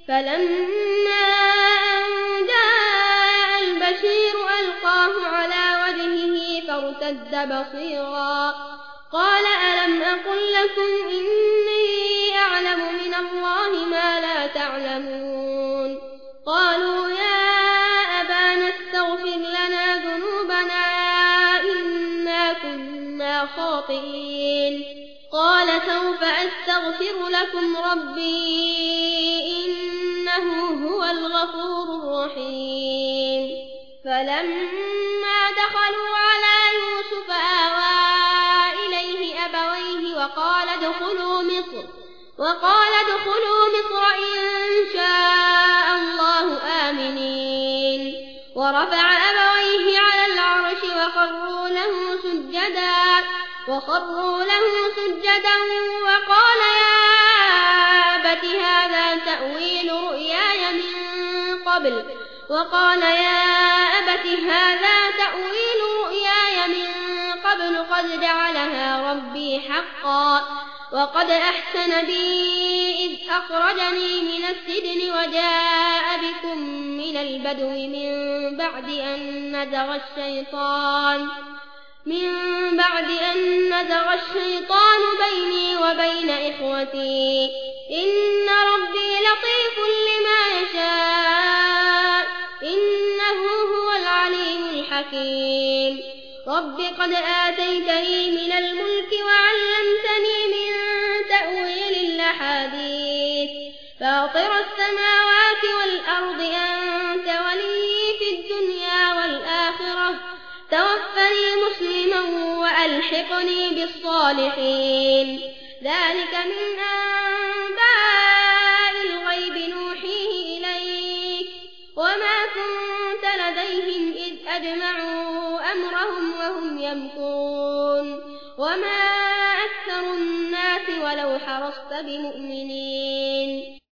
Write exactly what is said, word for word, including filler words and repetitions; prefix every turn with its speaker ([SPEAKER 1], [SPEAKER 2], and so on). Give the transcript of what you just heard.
[SPEAKER 1] فلما أن جاء البشير ألقاه على وجهه فارتد بصيرا قال ألم أقل لكم إني أعلم من الله ما لا تعلمون قالوا يا أبانا استغفر لنا ذنوبنا إنا كنا خاطئين قال سوف أستغفر لكم ربي إنه هو الغفور الرحيم فلما دخلوا على يوسف آوى إليه أبويه وقال ادخلوا مصر وقال ادخلوا مصر إن شاء الله آمنين ورفع أبويه على العرش وخروا له سجدا وخروا له سجدا وقال يا أبت هذا تأويل رؤياي من قبل وقال يا أبت هذا تأويل رؤياي من قبل قد جعلها ربي حقا وقد أحسن بي إذ أخرجني من السجن وجاء بكم من البدو من بعد أن نزغ الشيطان من بعد أن نزغ الشيطان بيني وبين إخوتي إن ربي لطيف لما يشاء إنه هو العليم الحكيم رب قد آتيتني من الملك وعلمتني من تأويل الأحاديث فاطر السماوات والأرض أنت ولي في الدنيا والآخرة توفني مسلما وألحقني بالصالحين ذلك من أنباء الغيب نوحيه إليك وما كنت لديهم إذ أجمعوا أمرهم وهم يمكرون وما أكثر الناس ولو حرصت بمؤمنين